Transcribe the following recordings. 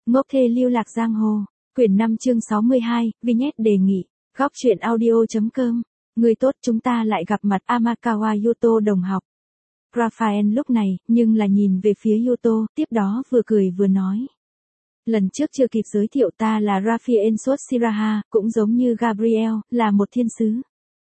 Ngốc thê lưu lạc giang hồ. Quyển 5 chương 62, Vignette đề nghị. Góc truyện audio.com. Người tốt, chúng ta lại gặp mặt Amakawa Yuto đồng học. Raphael lúc này, nhưng là nhìn về phía Yuto, tiếp đó vừa cười vừa nói. Lần trước chưa kịp giới thiệu, ta là Raphael Sốt Shiraha, cũng giống như Gabriel, là một thiên sứ.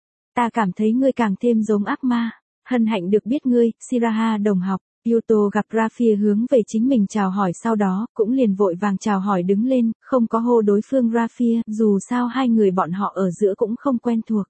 Ta cảm thấy ngươi càng thêm giống ác ma. Hân hạnh được biết ngươi, Shiraha đồng học. Yuto gặp Raphael hướng về chính mình chào hỏi, sau đó cũng liền vội vàng chào hỏi đứng lên, không có hô đối phương Raphael, dù sao hai người bọn họ ở giữa cũng không quen thuộc.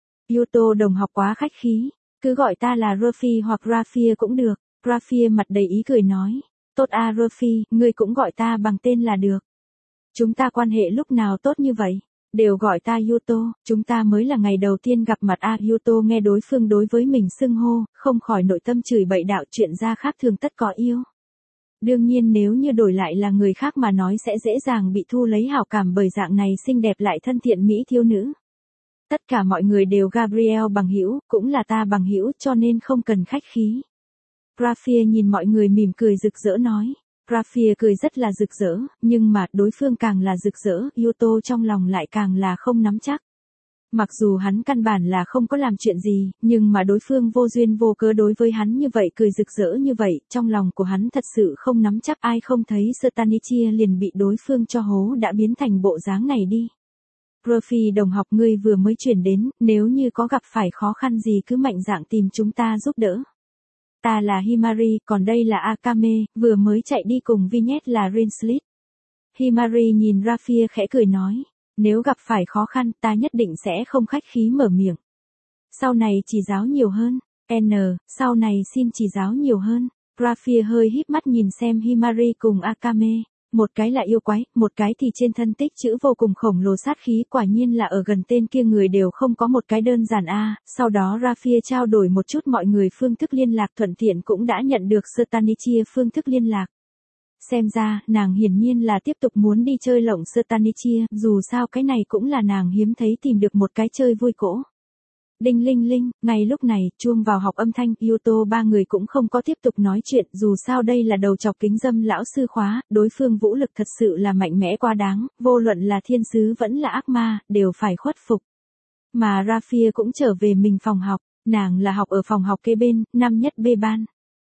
Yuto đồng học quá khách khí, cứ gọi ta là Ruffy hoặc Raphael cũng được. Raphael mặt đầy ý cười nói, tốt a Ruffy, ngươi cũng gọi ta bằng tên là được. Chúng ta quan hệ lúc nào tốt như vậy? Đều gọi ta Yuto, chúng ta mới là ngày đầu tiên gặp mặt a. Yuto nghe đối phương đối với mình xưng hô, không khỏi nội tâm chửi bậy đạo, chuyện ra khác thường tất có yêu. Đương nhiên nếu như đổi lại là người khác mà nói sẽ dễ dàng bị thu lấy hảo cảm bởi dạng này xinh đẹp lại thân thiện mỹ thiếu nữ. Tất cả mọi người đều Gabriel bằng hữu, cũng là ta bằng hữu, cho nên không cần khách khí. Raphael nhìn mọi người mỉm cười rực rỡ nói. Raphael cười rất là rực rỡ, nhưng mà đối phương càng là rực rỡ, Yuto trong lòng lại càng là không nắm chắc. Mặc dù hắn căn bản là không có làm chuyện gì, nhưng mà đối phương vô duyên vô cớ đối với hắn như vậy, cười rực rỡ như vậy, trong lòng của hắn thật sự không nắm chắc. Ai không thấy Stanichia liền bị đối phương cho hố đã biến thành bộ dáng này đi. Ruffy đồng học, ngươi vừa mới chuyển đến, nếu như có gặp phải khó khăn gì cứ mạnh dạn tìm chúng ta giúp đỡ. Ta là Himari, còn đây là Akame, vừa mới chạy đi cùng Vignette là Rinslit. Himari nhìn Raphael khẽ cười nói, nếu gặp phải khó khăn ta nhất định sẽ không khách khí mở miệng. Sau này chỉ giáo nhiều hơn, sau này xin chỉ giáo nhiều hơn. Raphael hơi híp mắt nhìn xem Himari cùng Akame. Một cái là yêu quái, một cái thì trên thân tích chữ vô cùng khổng lồ sát khí, quả nhiên là ở gần tên kia người đều không có một cái đơn giản a. Sau đó Raphael trao đổi một chút mọi người phương thức liên lạc, thuận tiện cũng đã nhận được Stanichia phương thức liên lạc. Xem ra, nàng hiển nhiên là tiếp tục muốn đi chơi lộng Stanichia, dù sao cái này cũng là nàng hiếm thấy tìm được một cái chơi vui cỗ. Đinh linh linh, ngay lúc này, chuông vào học âm thanh, Yuto ba người cũng không có tiếp tục nói chuyện, dù sao đây là đầu chọc kính dâm lão sư khóa, đối phương vũ lực thật sự là mạnh mẽ quá đáng, vô luận là thiên sứ vẫn là ác ma, đều phải khuất phục. Mà Raphael cũng trở về mình phòng học, nàng là học ở phòng học kế bên, năm nhất B ban.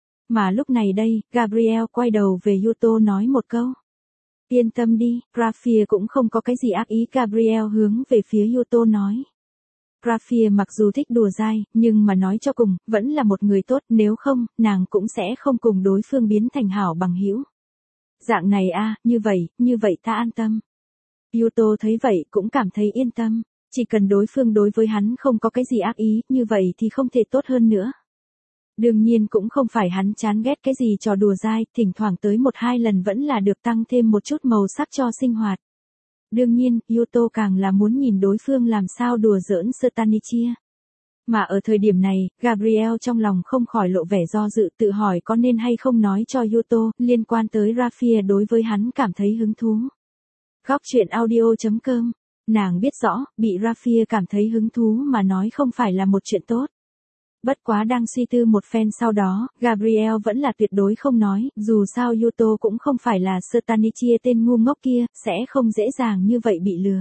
Mà lúc này đây, Gabriel quay đầu về Yuto nói một câu. Yên tâm đi, Raphael cũng không có cái gì ác ý. Gabriel hướng về phía Yuto nói. Raphael mặc dù thích đùa dai, nhưng mà nói cho cùng, vẫn là một người tốt, nếu không, nàng cũng sẽ không cùng đối phương biến thành hảo bằng hữu. Dạng này a, như vậy ta an tâm. Yuto thấy vậy cũng cảm thấy yên tâm, chỉ cần đối phương đối với hắn không có cái gì ác ý, như vậy thì không thể tốt hơn nữa. Đương nhiên cũng không phải hắn chán ghét cái gì trò đùa dai, thỉnh thoảng tới một hai lần vẫn là được tăng thêm một chút màu sắc cho sinh hoạt. Đương nhiên, Yuto càng là muốn nhìn đối phương làm sao đùa giỡn Stanichia. Mà ở thời điểm này, Gabriel trong lòng không khỏi lộ vẻ do dự, tự hỏi có nên hay không nói cho Yuto liên quan tới Raphael đối với hắn cảm thấy hứng thú. Góc truyện audio.com. Nàng biết rõ, bị Raphael cảm thấy hứng thú mà nói không phải là một chuyện tốt. Bất quá đang suy tư một phen sau đó, Gabriel vẫn là tuyệt đối không nói, dù sao Yuto cũng không phải là Stanichia tên ngu ngốc kia, sẽ không dễ dàng như vậy bị lừa.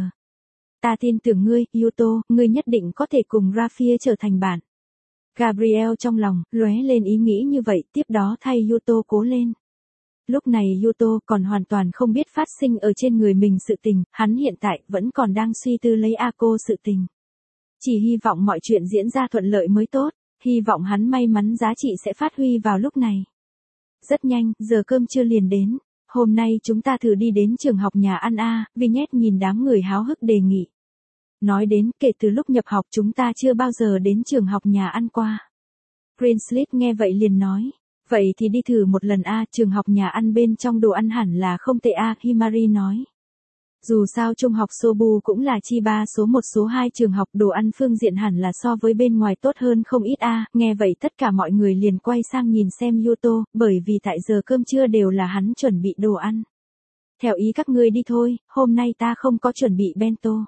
Ta tin tưởng ngươi, Yuto, ngươi nhất định có thể cùng Raphael trở thành bạn. Gabriel trong lòng, lóe lên ý nghĩ như vậy, tiếp đó thay Yuto cố lên. Lúc này Yuto còn hoàn toàn không biết phát sinh ở trên người mình sự tình, hắn hiện tại vẫn còn đang suy tư lấy Ako sự tình. Chỉ hy vọng mọi chuyện diễn ra thuận lợi mới tốt. Hy vọng hắn may mắn giá trị sẽ phát huy vào lúc này. Rất nhanh, giờ cơm trưa liền đến. Hôm nay chúng ta thử đi đến trường học nhà ăn a. Vignette nhìn đám người háo hức đề nghị. Nói đến, kể từ lúc nhập học chúng ta chưa bao giờ đến trường học nhà ăn qua. Rinslit nghe vậy liền nói. Vậy thì đi thử một lần a. Trường học nhà ăn bên trong đồ ăn hẳn là không tệ a. Himari nói. Dù sao trung học Sobu cũng là Chiba số 1 số 2 trường học, đồ ăn phương diện hẳn là so với bên ngoài tốt hơn không ít a. Nghe vậy tất cả mọi người liền quay sang nhìn xem Yuto, bởi vì tại giờ cơm trưa đều là hắn chuẩn bị đồ ăn. Theo ý các ngươi đi thôi, hôm nay ta không có chuẩn bị bento.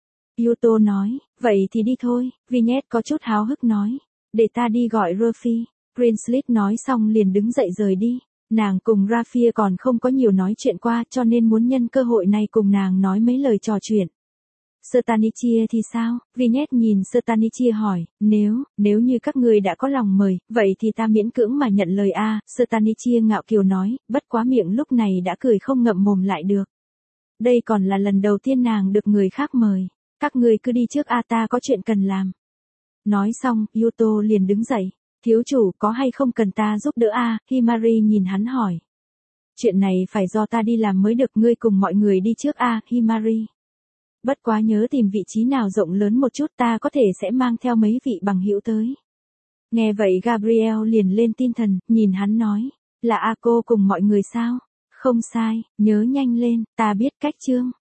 Yuto nói, vậy thì đi thôi. Vignette có chút háo hức nói, để ta đi gọi Ruffy. Rinslit nói xong liền đứng dậy rời đi. Nàng cùng Raphia còn không có nhiều nói chuyện qua cho nên muốn nhân cơ hội này cùng nàng nói mấy lời trò chuyện. Stanichia thì sao? Vignet nhìn Stanichia hỏi, nếu như các người đã có lòng mời, vậy thì ta miễn cưỡng mà nhận lời a. Stanichia ngạo kiều nói, bất quá miệng lúc này đã cười không ngậm mồm lại được. Đây còn là lần đầu tiên nàng được người khác mời. Các người cứ đi trước a, ta có chuyện cần làm. Nói xong, Yuto liền đứng dậy. Thiếu chủ có hay không cần ta giúp đỡ a? Himari nhìn hắn hỏi. Chuyện này phải do ta đi làm mới được, ngươi cùng mọi người đi trước a, Himari. Bất quá nhớ tìm vị trí nào rộng lớn một chút, ta có thể sẽ mang theo mấy vị bằng hữu tới. Nghe vậy Gabriel liền lên tinh thần, nhìn hắn nói, là A cô cùng mọi người sao? Không sai, nhớ nhanh lên, ta biết cách chương.